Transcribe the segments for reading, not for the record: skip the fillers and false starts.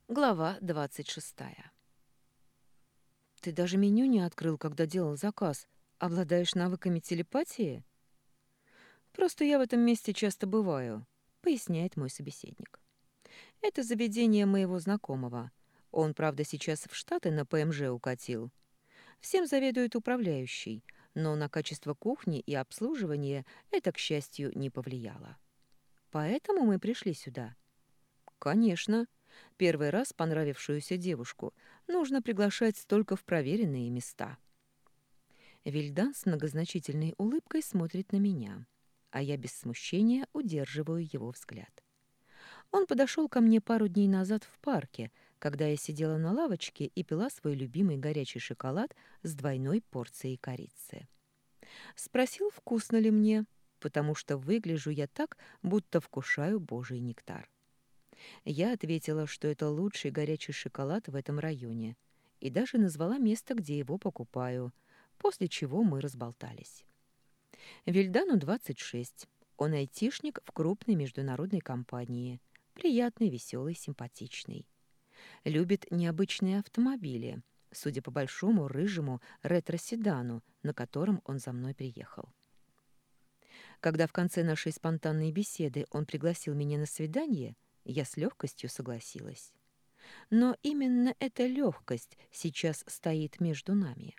Глава 26. «Ты даже меню не открыл, когда делал заказ. Обладаешь навыками телепатии?» «Просто я в этом месте часто бываю», — поясняет мой собеседник. «Это заведение моего знакомого. Он, правда, сейчас в Штаты на ПМЖ укатил. Всем заведует управляющий, но на качество кухни и обслуживания это, к счастью, не повлияло. Поэтому мы пришли сюда». «Конечно. Первый раз понравившуюся девушку нужно приглашать только в проверенные места». Вильдан с многозначительной улыбкой смотрит на меня, а я без смущения удерживаю его взгляд. Он подошел ко мне пару дней назад в парке, когда я сидела на лавочке и пила свой любимый горячий шоколад с двойной порцией корицы. Спросил, вкусно ли мне, потому что выгляжу я так, будто вкушаю божий нектар. Я ответила, что это лучший горячий шоколад в этом районе, и даже назвала место, где его покупаю, после чего мы разболтались. Вильдану 26. Он айтишник в крупной международной компании. Приятный, веселый, симпатичный. Любит необычные автомобили, судя по большому рыжему ретро-седану, на котором он за мной приехал. Когда в конце нашей спонтанной беседы он пригласил меня на свидание, я с легкостью согласилась. Но именно эта легкость сейчас стоит между нами.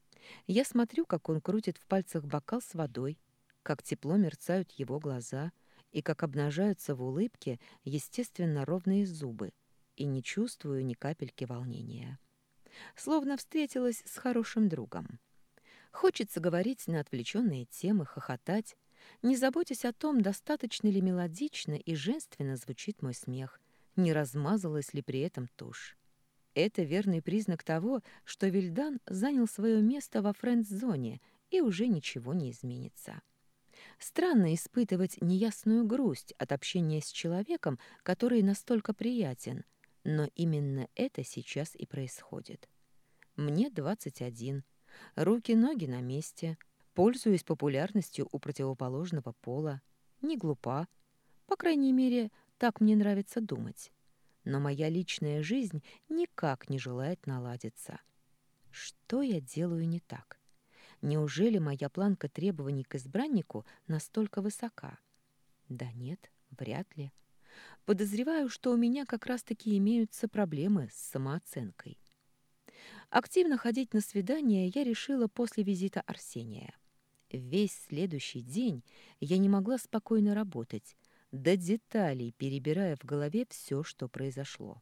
Я смотрю, как он крутит в пальцах бокал с водой, как тепло мерцают его глаза и как обнажаются в улыбке естественно ровные зубы, и не чувствую ни капельки волнения. Словно встретилась с хорошим другом. Хочется говорить на отвлеченные темы, хохотать, не заботясь о том, достаточно ли мелодично и женственно звучит мой смех, не размазалась ли при этом тушь. Это верный признак того, что Вильдан занял свое место во френд-зоне, и уже ничего не изменится. Странно испытывать неясную грусть от общения с человеком, который настолько приятен, но именно это сейчас и происходит. Мне 21, руки-ноги на месте, пользуюсь популярностью у противоположного пола, не глупа, по крайней мере, так мне нравится думать. Но моя личная жизнь никак не желает наладиться. Что я делаю не так? Неужели моя планка требований к избраннику настолько высока? Да нет, вряд ли. Подозреваю, что у меня как раз-таки имеются проблемы с самооценкой. Активно ходить на свидания я решила после визита Арсения. Весь следующий день я не могла спокойно работать, до деталей перебирая в голове все, что произошло.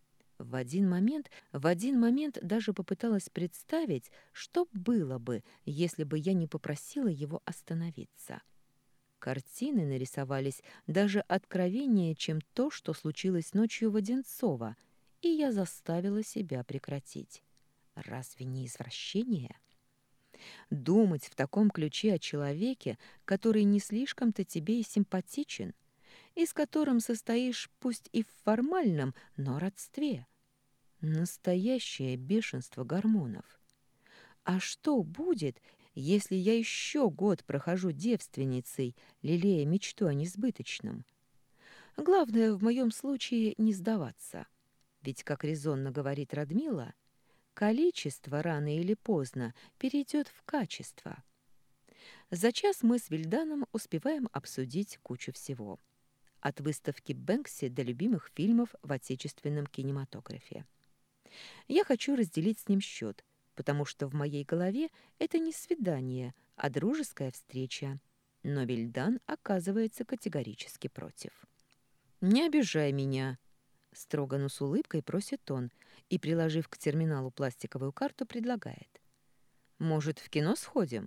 В один момент даже попыталась представить, что было бы, если бы я не попросила его остановиться. Картины нарисовались даже откровеннее, чем то, что случилось ночью в Одинцово, и я заставила себя прекратить. Разве не извращение? Думать в таком ключе о человеке, который не слишком-то тебе и симпатичен, и с которым состоишь пусть и в формальном, но родстве. Настоящее бешенство гормонов. А что будет, если я еще год прохожу девственницей, лелея мечту о несбыточном? Главное в моем случае не сдаваться. Ведь, как резонно говорит Радмила, количество рано или поздно перейдет в качество. За час мы с Вильданом успеваем обсудить кучу всего. От выставки Бэнкси до любимых фильмов в отечественном кинематографе. Я хочу разделить с ним счет, потому что в моей голове это не свидание, а дружеская встреча. Но Вильдан оказывается категорически против. «Не обижай меня», — строго, но с улыбкой просит он и, приложив к терминалу пластиковую карту, предлагает. «Может, в кино сходим?»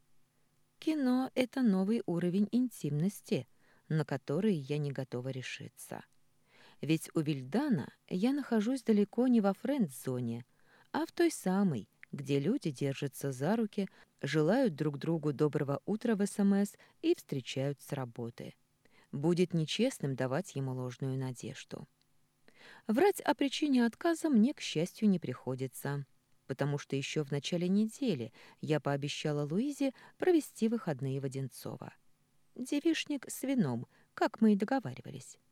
Кино — это новый уровень интимности, на который я не готова решиться. Ведь у Вильдана я нахожусь далеко не во френд-зоне, а в той самой, где люди держатся за руки, желают друг другу доброго утра в СМС и встречают с работы. Будет нечестным давать ему ложную надежду. Врать о причине отказа мне, к счастью, не приходится, потому что еще в начале недели я пообещала Луизе провести выходные в Одинцово. Девишник с вином, как мы и договаривались.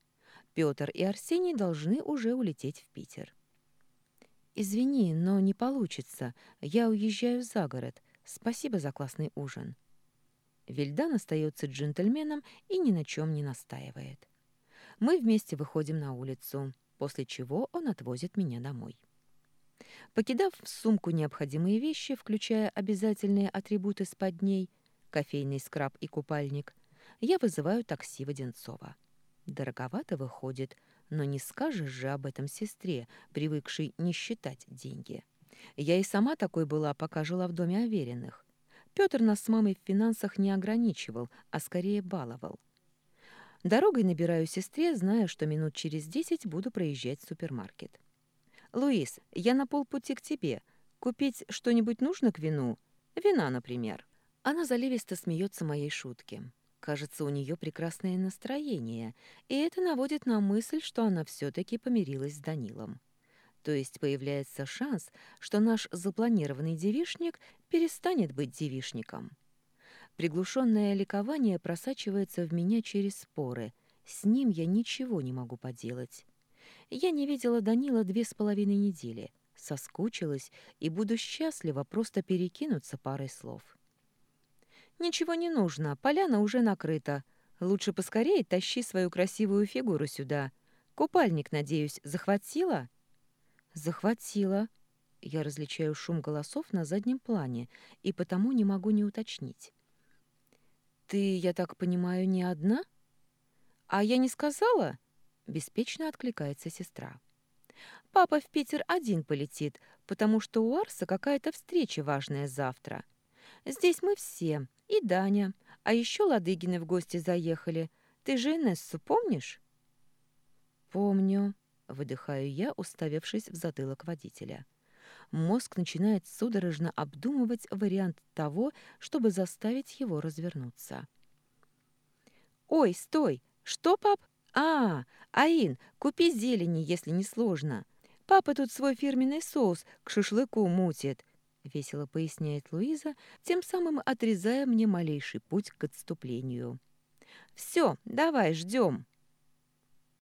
Пётр и Арсений должны уже улететь в Питер. «Извини, но не получится. Я уезжаю за город. Спасибо за классный ужин». Вильдан остается джентльменом и ни на чем не настаивает. Мы вместе выходим на улицу, после чего он отвозит меня домой. Покидав в сумку необходимые вещи, включая обязательные атрибуты спадней, кофейный скраб и купальник, я вызываю такси в Одинцово. Дороговато выходит, но не скажешь же об этом сестре, привыкшей не считать деньги. Я и сама такой была, пока жила в доме Авериных. Пётр нас с мамой в финансах не ограничивал, а скорее баловал. Дорогой набираю сестре, зная, что минут через 10 буду проезжать в супермаркет. «Луис, я на полпути к тебе. Купить что-нибудь нужно к вину? Вина, например». Она заливисто смеется моей шутке. Кажется, у нее прекрасное настроение, и это наводит на мысль, что она все-таки помирилась с Данилом. То есть появляется шанс, что наш запланированный девичник перестанет быть девичником. Приглушенное ликование просачивается в меня через споры. С ним я ничего не могу поделать. Я не видела Данила 2,5 недели. Соскучилась и буду счастлива просто перекинуться парой слов. «Ничего не нужно, поляна уже накрыта. Лучше поскорее тащи свою красивую фигуру сюда. Купальник, надеюсь, захватила?» «Захватила». Я различаю шум голосов на заднем плане и потому не могу не уточнить. «Ты, я так понимаю, не одна?» «А я не сказала?» — беспечно откликается сестра. «Папа в Питер один полетит, потому что у Арса какая-то встреча важная завтра. Здесь мы все, и Даня, а еще Ладыгины в гости заехали. Ты же Инессу помнишь?» «Помню», — выдыхаю я, уставившись в затылок водителя. Мозг начинает судорожно обдумывать вариант того, чтобы заставить его развернуться. «Ой, стой! Что, пап? Аин, купи зелени, если не сложно. Папа тут свой фирменный соус к шашлыку мутит», — весело поясняет Луиза, тем самым отрезая мне малейший путь к отступлению. «Все, давай, ждем».